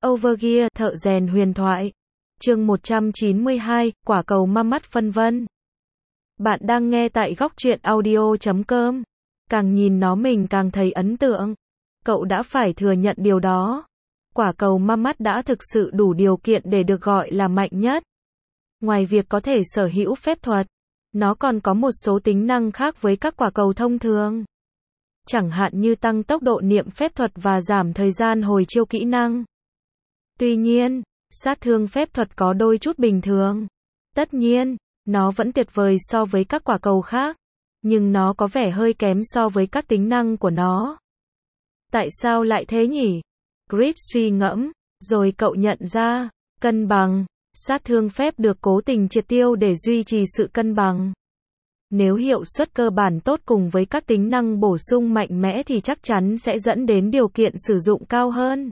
Overgear, thợ rèn huyền thoại. Chương 192, quả cầu ma mắt phân vân. Bạn đang nghe tại góc truyện audio.com. Càng nhìn nó mình càng thấy ấn tượng. Cậu đã phải thừa nhận điều đó. Quả cầu ma mắt đã thực sự đủ điều kiện để được gọi là mạnh nhất. Ngoài việc có thể sở hữu phép thuật, nó còn có một số tính năng khác với các quả cầu thông thường. Chẳng hạn như tăng tốc độ niệm phép thuật và giảm thời gian hồi chiêu kỹ năng. Tuy nhiên, sát thương phép thuật có đôi chút bình thường. Tất nhiên, nó vẫn tuyệt vời so với các quả cầu khác, nhưng nó có vẻ hơi kém so với các tính năng của nó. Tại sao lại thế nhỉ? Grid suy ngẫm, rồi cậu nhận ra, cân bằng, sát thương phép được cố tình triệt tiêu để duy trì sự cân bằng. Nếu hiệu suất cơ bản tốt cùng với các tính năng bổ sung mạnh mẽ thì chắc chắn sẽ dẫn đến điều kiện sử dụng cao hơn.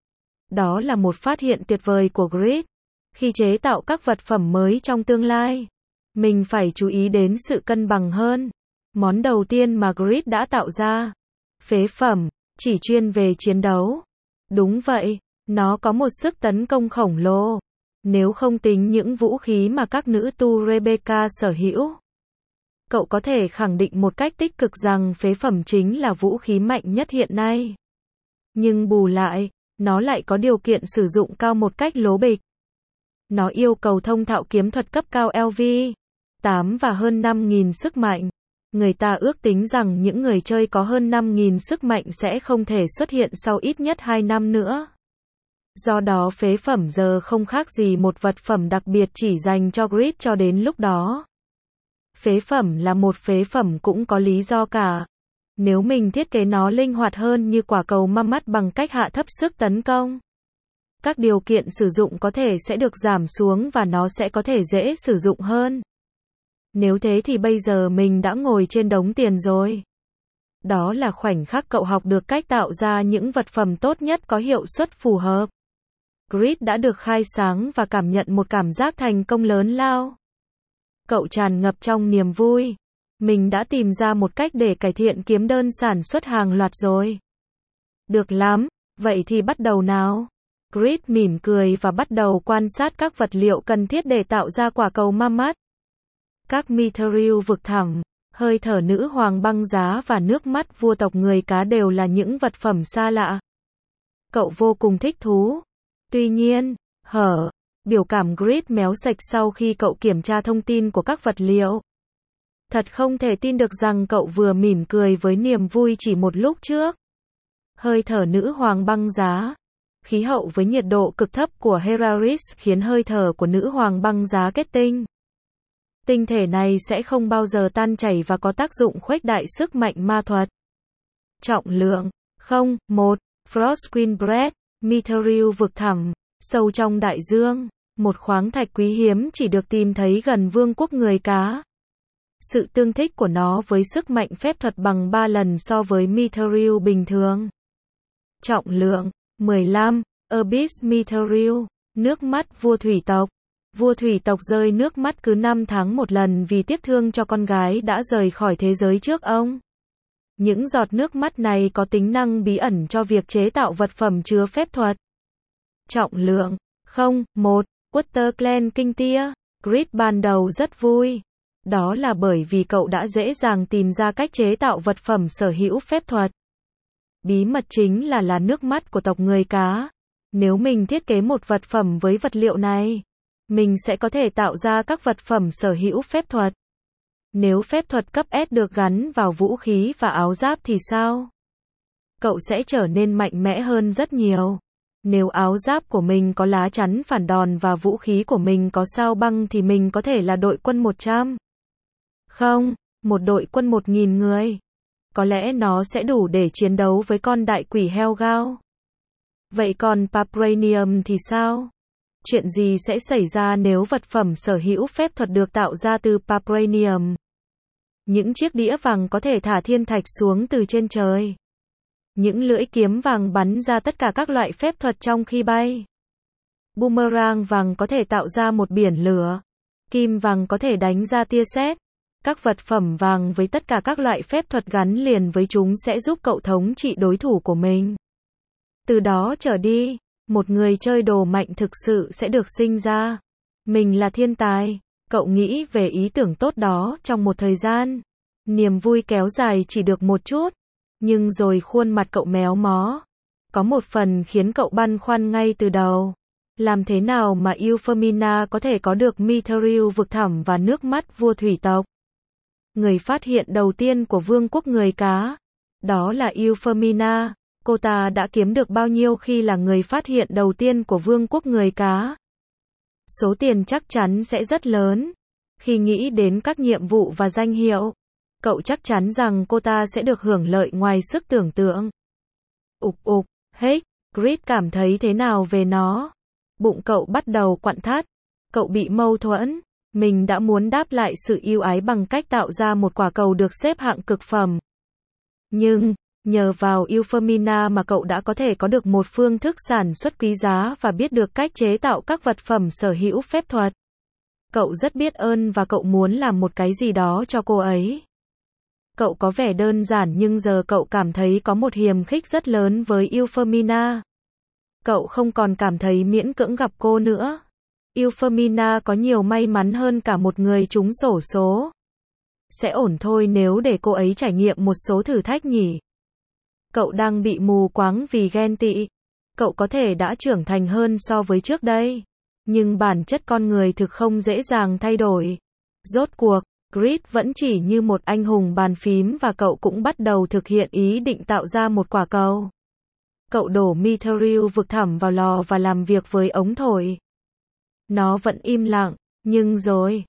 Đó là một phát hiện tuyệt vời của Grid. Khi chế tạo các vật phẩm mới trong tương lai, mình phải chú ý đến sự cân bằng hơn. Món đầu tiên mà Grid đã tạo ra, phế phẩm, chỉ chuyên về chiến đấu. Đúng vậy, nó có một sức tấn công khổng lồ. Nếu không tính những vũ khí mà các nữ tu Rebecca sở hữu, cậu có thể khẳng định một cách tích cực rằng phế phẩm chính là vũ khí mạnh nhất hiện nay. Nhưng bù lại, nó lại có điều kiện sử dụng cao một cách lố bịch. Nó yêu cầu thông thạo kiếm thuật cấp cao LV8 và hơn 5.000 sức mạnh. Người ta ước tính rằng những người chơi có hơn 5.000 sức mạnh sẽ không thể xuất hiện sau ít nhất 2 năm nữa. Do đó phế phẩm giờ không khác gì một vật phẩm đặc biệt chỉ dành cho Grid cho đến lúc đó. Phế phẩm là một phế phẩm cũng có lý do cả. Nếu mình thiết kế nó linh hoạt hơn như quả cầu ma mắt bằng cách hạ thấp sức tấn công, các điều kiện sử dụng có thể sẽ được giảm xuống và nó sẽ có thể dễ sử dụng hơn. Nếu thế thì bây giờ mình đã ngồi trên đống tiền rồi. Đó là khoảnh khắc cậu học được cách tạo ra những vật phẩm tốt nhất có hiệu suất phù hợp. Grid đã được khai sáng và cảm nhận một cảm giác thành công lớn lao. Cậu tràn ngập trong niềm vui. Mình đã tìm ra một cách để cải thiện kiếm đơn sản xuất hàng loạt rồi. Được lắm, vậy thì bắt đầu nào. Grid mỉm cười và bắt đầu quan sát các vật liệu cần thiết để tạo ra quả cầu ma mắt. Các Mithril vực thẳm, hơi thở nữ hoàng băng giá và nước mắt vua tộc người cá đều là những vật phẩm xa lạ. Cậu vô cùng thích thú. Tuy nhiên, biểu cảm Grid méo sạch sau khi cậu kiểm tra thông tin của các vật liệu. Thật không thể tin được rằng cậu vừa mỉm cười với niềm vui chỉ một lúc trước. Hơi thở nữ hoàng băng giá. Khí hậu với nhiệt độ cực thấp của Heraris khiến hơi thở của nữ hoàng băng giá kết tinh. Tinh thể này sẽ không bao giờ tan chảy và có tác dụng khuếch đại sức mạnh ma thuật. Trọng lượng 1. Frostqueen Bread, Mithril vực thẳm, sâu trong đại dương. Một khoáng thạch quý hiếm chỉ được tìm thấy gần vương quốc người cá. Sự tương thích của nó với sức mạnh phép thuật bằng 3 lần so với Mithril bình thường. Trọng lượng 15. Abyss Mithril, nước mắt vua thủy tộc. Vua thủy tộc rơi nước mắt cứ 5 tháng một lần vì tiếc thương cho con gái đã rời khỏi thế giới trước ông. Những giọt nước mắt này có tính năng bí ẩn cho việc chế tạo vật phẩm chứa phép thuật. Trọng lượng 1. Waterclan Kinh Tia. Grid ban đầu rất vui. Đó là bởi vì cậu đã dễ dàng tìm ra cách chế tạo vật phẩm sở hữu phép thuật. Bí mật chính là nước mắt của tộc người cá. Nếu mình thiết kế một vật phẩm với vật liệu này, mình sẽ có thể tạo ra các vật phẩm sở hữu phép thuật. Nếu phép thuật cấp S được gắn vào vũ khí và áo giáp thì sao? Cậu sẽ trở nên mạnh mẽ hơn rất nhiều. Nếu áo giáp của mình có lá chắn phản đòn và vũ khí của mình có sao băng thì mình có thể là đội quân 100. Một đội quân 1.000 người. Có lẽ nó sẽ đủ để chiến đấu với con đại quỷ Helgao. Vậy còn Papranium thì sao? Chuyện gì sẽ xảy ra nếu vật phẩm sở hữu phép thuật được tạo ra từ Papranium? Những chiếc đĩa vàng có thể thả thiên thạch xuống từ trên trời. Những lưỡi kiếm vàng bắn ra tất cả các loại phép thuật trong khi bay. Boomerang vàng có thể tạo ra một biển lửa. Kim vàng có thể đánh ra tia sét. Các vật phẩm vàng với tất cả các loại phép thuật gắn liền với chúng sẽ giúp cậu thống trị đối thủ của mình. Từ đó trở đi, Một người chơi đồ mạnh thực sự sẽ được sinh ra. Mình là thiên tài. Cậu nghĩ về ý tưởng tốt đó trong một thời gian. Niềm vui kéo dài chỉ được một chút. Nhưng rồi khuôn mặt cậu méo mó. Có một phần khiến cậu băn khoăn ngay từ đầu. Làm thế nào mà Euphemina có thể có được Mithril vực thẳm và nước mắt vua thủy tộc? Người phát hiện đầu tiên của vương quốc người cá. Đó là Euphemina. Cô ta đã kiếm được bao nhiêu khi là người phát hiện đầu tiên của vương quốc người cá? Số tiền chắc chắn sẽ rất lớn. Khi nghĩ đến các nhiệm vụ và danh hiệu, cậu chắc chắn rằng cô ta sẽ được hưởng lợi ngoài sức tưởng tượng. Hey, Grid cảm thấy thế nào về nó? Bụng cậu bắt đầu quặn thắt. Cậu bị mâu thuẫn. Mình đã muốn đáp lại sự yêu ái bằng cách tạo ra một quả cầu được xếp hạng cực phẩm. Nhưng, nhờ vào Euphemina mà cậu đã có thể có được một phương thức sản xuất quý giá và biết được cách chế tạo các vật phẩm sở hữu phép thuật. Cậu rất biết ơn và cậu muốn làm một cái gì đó cho cô ấy. Cậu có vẻ đơn giản nhưng giờ cậu cảm thấy có một hiềm khích rất lớn với Euphemina. Cậu không còn cảm thấy miễn cưỡng gặp cô nữa. Euphemina có nhiều may mắn hơn cả một người trúng xổ số. Sẽ ổn thôi nếu để cô ấy trải nghiệm một số thử thách nhỉ. Cậu đang bị mù quáng vì ghen tị. Cậu có thể đã trưởng thành hơn so với trước đây. Nhưng bản chất con người thực không dễ dàng thay đổi. Rốt cuộc, Grid vẫn chỉ như một anh hùng bàn phím và cậu cũng bắt đầu thực hiện ý định tạo ra một quả cầu. Cậu đổ Mithril vực thẳm vào lò và làm việc với ống thổi. Nó vẫn im lặng, nhưng rồi,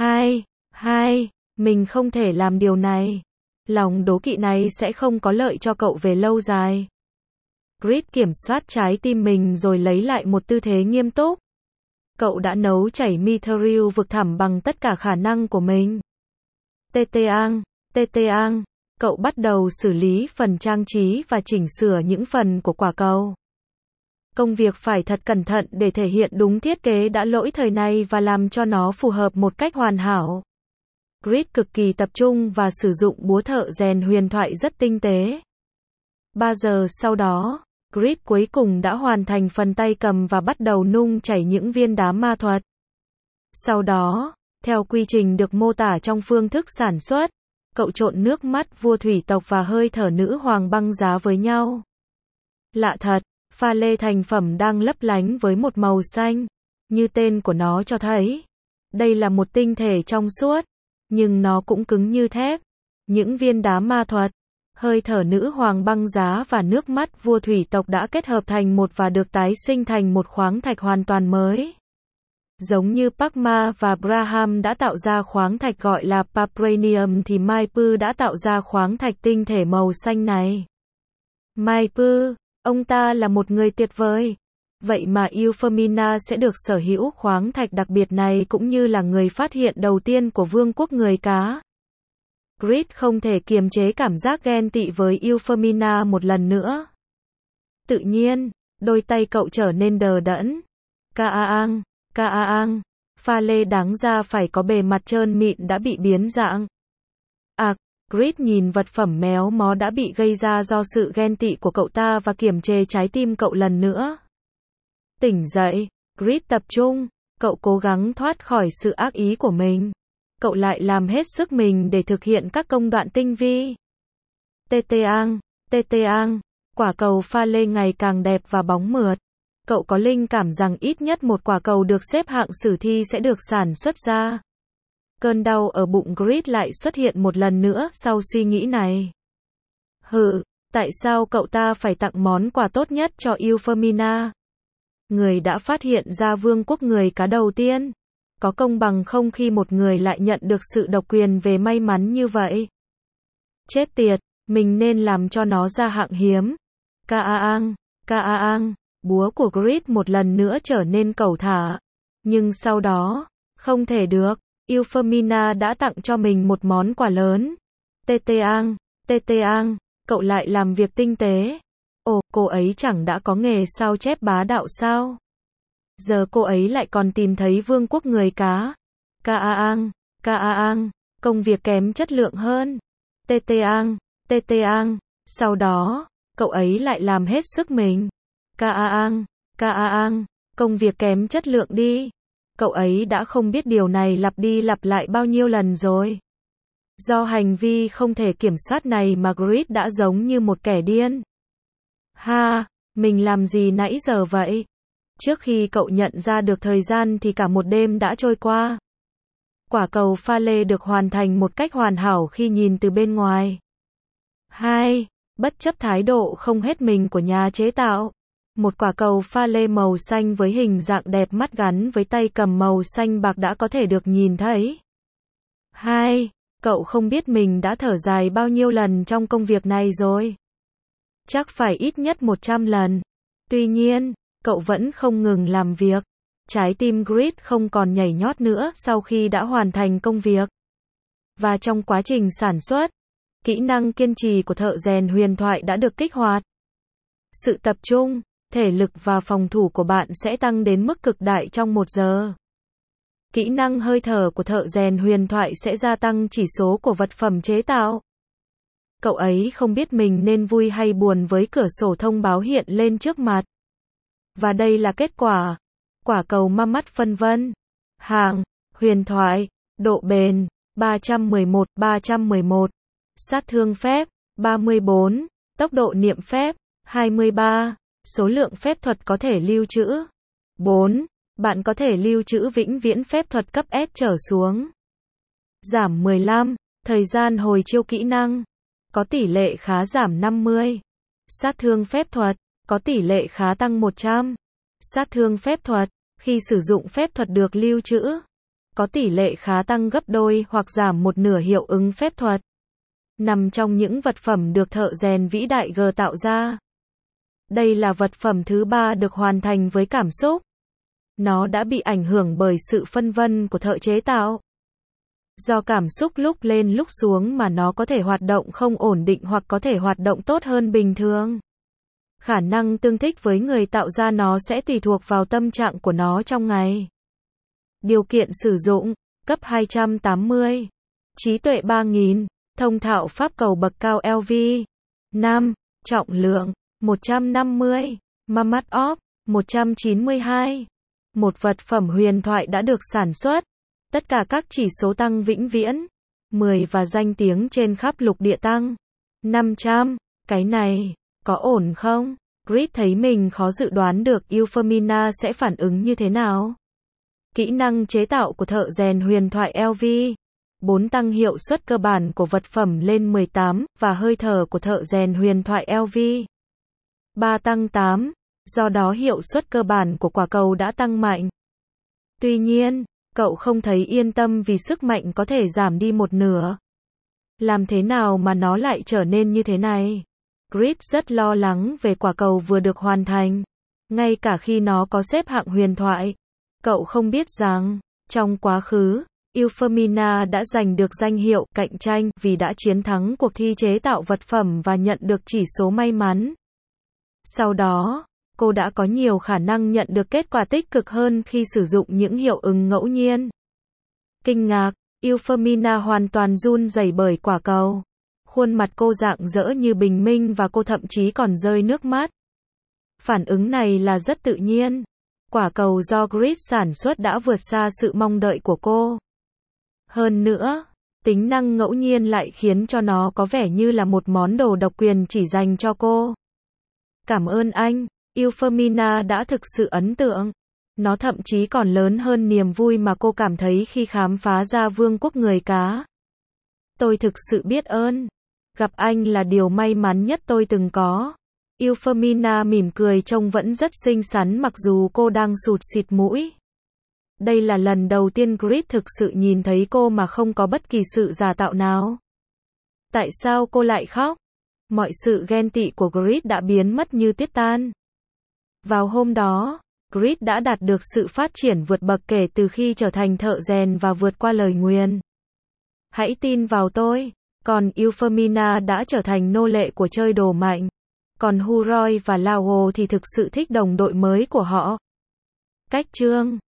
mình không thể làm điều này. Lòng đố kỵ này sẽ không có lợi cho cậu về lâu dài. Grid kiểm soát trái tim mình rồi lấy lại một tư thế nghiêm túc. Cậu đã nấu chảy Mithril vực thẳm bằng tất cả khả năng của mình. Teteang, cậu bắt đầu xử lý phần trang trí và chỉnh sửa những phần của quả cầu. Công việc phải thật cẩn thận để thể hiện đúng thiết kế đã lỗi thời này và làm cho nó phù hợp một cách hoàn hảo. Grid cực kỳ tập trung và sử dụng búa thợ rèn huyền thoại rất tinh tế. 3 giờ sau đó, Grid cuối cùng đã hoàn thành phần tay cầm và bắt đầu nung chảy những viên đá ma thuật. Sau đó, theo quy trình được mô tả trong phương thức sản xuất, cậu trộn nước mắt vua thủy tộc và hơi thở nữ hoàng băng giá với nhau. Lạ thật, pha lê thành phẩm đang lấp lánh với một màu xanh, như tên của nó cho thấy. Đây là một tinh thể trong suốt, nhưng nó cũng cứng như thép. Những viên đá ma thuật, hơi thở nữ hoàng băng giá và nước mắt vua thủy tộc đã kết hợp thành một và được tái sinh thành một khoáng thạch hoàn toàn mới. Giống như Pacma và Braham đã tạo ra khoáng thạch gọi là Papranium thì Maipu đã tạo ra khoáng thạch tinh thể màu xanh này. Maipu, ông ta là một người tuyệt vời. Vậy mà Euphemina sẽ được sở hữu khoáng thạch đặc biệt này cũng như là người phát hiện đầu tiên của vương quốc người cá. Grid không thể kiềm chế cảm giác ghen tị với Euphemina một lần nữa. Tự nhiên, đôi tay cậu trở nên đờ đẫn. Kaang, pha lê đáng ra phải có bề mặt trơn mịn đã bị biến dạng. Grid nhìn vật phẩm méo mó đã bị gây ra do sự ghen tị của cậu ta và kiềm chế trái tim cậu lần nữa. Tỉnh dậy, Grid tập trung, cậu cố gắng thoát khỏi sự ác ý của mình. Cậu lại làm hết sức mình để thực hiện các công đoạn tinh vi. Teteang, quả cầu pha lê ngày càng đẹp và bóng mượt. Cậu có linh cảm rằng ít nhất một quả cầu được xếp hạng sử thi sẽ được sản xuất ra. Cơn đau ở bụng Grid lại xuất hiện một lần nữa sau suy nghĩ này. Tại sao cậu ta phải tặng món quà tốt nhất cho Euphemina? Người đã phát hiện ra vương quốc người cá đầu tiên. Có công bằng không khi một người lại nhận được sự độc quyền về may mắn như vậy? Chết tiệt, mình nên làm cho nó ra hạng hiếm. Kaang, búa của Grid một lần nữa trở nên cẩu thả. Nhưng sau đó, không thể được, Euphemina đã tặng cho mình một món quà lớn. Teteang, cậu lại làm việc tinh tế. Ồ, cô ấy chẳng đã có nghề sao chép bá đạo sao? Giờ cô ấy lại còn tìm thấy vương quốc người cá. Kaang, công việc kém chất lượng hơn. Teteang, sau đó, cậu ấy lại làm hết sức mình. Caang, công việc kém chất lượng đi. Cậu ấy đã không biết điều này lặp đi lặp lại bao nhiêu lần rồi. Do hành vi không thể kiểm soát này mà Grit đã giống như một kẻ điên. Ha, mình làm gì nãy giờ vậy? Trước khi cậu nhận ra được thời gian thì cả một đêm đã trôi qua. Quả cầu pha lê được hoàn thành một cách hoàn hảo khi nhìn từ bên ngoài. 2. Bất chấp thái độ không hết mình của nhà chế tạo. Một quả cầu pha lê màu xanh với hình dạng đẹp mắt gắn với tay cầm màu xanh bạc đã có thể được nhìn thấy. 2. Cậu không biết mình đã thở dài bao nhiêu lần trong công việc này rồi. Chắc phải ít nhất 100 lần. Tuy nhiên, cậu vẫn không ngừng làm việc. Trái tim Grit không còn nhảy nhót nữa sau khi đã hoàn thành công việc. Và trong quá trình sản xuất, kỹ năng kiên trì của thợ rèn huyền thoại đã được kích hoạt. Sự tập trung, thể lực và phòng thủ của bạn sẽ tăng đến mức cực đại trong 1 giờ. Kỹ năng hơi thở của thợ rèn huyền thoại sẽ gia tăng chỉ số của vật phẩm chế tạo. Cậu ấy không biết mình nên vui hay buồn với cửa sổ thông báo hiện lên trước mặt. Và đây là kết quả. Quả cầu ma mắt phân vân. Hạng, huyền thoại, độ bền, 311, sát thương phép, 34, tốc độ niệm phép, 23, số lượng phép thuật có thể lưu trữ, 4, bạn có thể lưu trữ vĩnh viễn phép thuật cấp S trở xuống. Giảm 15, thời gian hồi chiêu kỹ năng, có tỷ lệ khá giảm 50. Sát thương phép thuật, có tỷ lệ khá tăng 100. Sát thương phép thuật, khi sử dụng phép thuật được lưu trữ, có tỷ lệ khá tăng gấp đôi hoặc giảm một nửa hiệu ứng phép thuật. Nằm trong những vật phẩm được thợ rèn vĩ đại G tạo ra. Đây là vật phẩm thứ 3 được hoàn thành với cảm xúc. Nó đã bị ảnh hưởng bởi sự phân vân của thợ chế tạo. Do cảm xúc lúc lên lúc xuống mà nó có thể hoạt động không ổn định hoặc có thể hoạt động tốt hơn bình thường. Khả năng tương thích với người tạo ra nó sẽ tùy thuộc vào tâm trạng của nó trong ngày. Điều kiện sử dụng, cấp 280. Trí tuệ 3000, thông thạo pháp cầu bậc cao LV. 5. Trọng lượng, 150. Mammoth Orb, 192. Một vật phẩm huyền thoại đã được sản xuất. Tất cả các chỉ số tăng vĩnh viễn. 10 và danh tiếng trên khắp lục địa tăng. 500. Cái này, có ổn không? Grit thấy mình khó dự đoán được Euphemina sẽ phản ứng như thế nào. Kỹ năng chế tạo của thợ rèn huyền thoại LV. 4 tăng hiệu suất cơ bản của vật phẩm lên 18, và hơi thở của thợ rèn huyền thoại LV. 3 tăng 8, do đó hiệu suất cơ bản của quả cầu đã tăng mạnh. Tuy nhiên, cậu không thấy yên tâm vì sức mạnh có thể giảm đi một nửa. Làm thế nào mà nó lại trở nên như thế này? Grit rất lo lắng về quả cầu vừa được hoàn thành. Ngay cả khi nó có xếp hạng huyền thoại, cậu không biết rằng, trong quá khứ, Euphemina đã giành được danh hiệu cạnh tranh vì đã chiến thắng cuộc thi chế tạo vật phẩm và nhận được chỉ số may mắn. Sau đó, cô đã có nhiều khả năng nhận được kết quả tích cực hơn khi sử dụng những hiệu ứng ngẫu nhiên. Kinh ngạc, Euphemina hoàn toàn run rẩy bởi quả cầu. Khuôn mặt cô rạng rỡ như bình minh và cô thậm chí còn rơi nước mắt. Phản ứng này là rất tự nhiên. Quả cầu do Grit sản xuất đã vượt xa sự mong đợi của cô. Hơn nữa, tính năng ngẫu nhiên lại khiến cho nó có vẻ như là một món đồ độc quyền chỉ dành cho cô. Cảm ơn anh, Euphemina đã thực sự ấn tượng. Nó thậm chí còn lớn hơn niềm vui mà cô cảm thấy khi khám phá ra vương quốc người cá. Tôi thực sự biết ơn. Gặp anh là điều may mắn nhất tôi từng có. Euphemina mỉm cười trông vẫn rất xinh xắn mặc dù cô đang sụt xịt mũi. Đây là lần đầu tiên Grit thực sự nhìn thấy cô mà không có bất kỳ sự giả tạo nào. Tại sao cô lại khóc? Mọi sự ghen tị của Grit đã biến mất như tuyết tan. Vào hôm đó, Grit đã đạt được sự phát triển vượt bậc kể từ khi trở thành thợ rèn và vượt qua lời nguyền. Hãy tin vào tôi. Còn Euphemina đã trở thành nô lệ của chơi đồ mạnh. Còn Huroi và Lao thì thực sự thích đồng đội mới của họ. Cách chương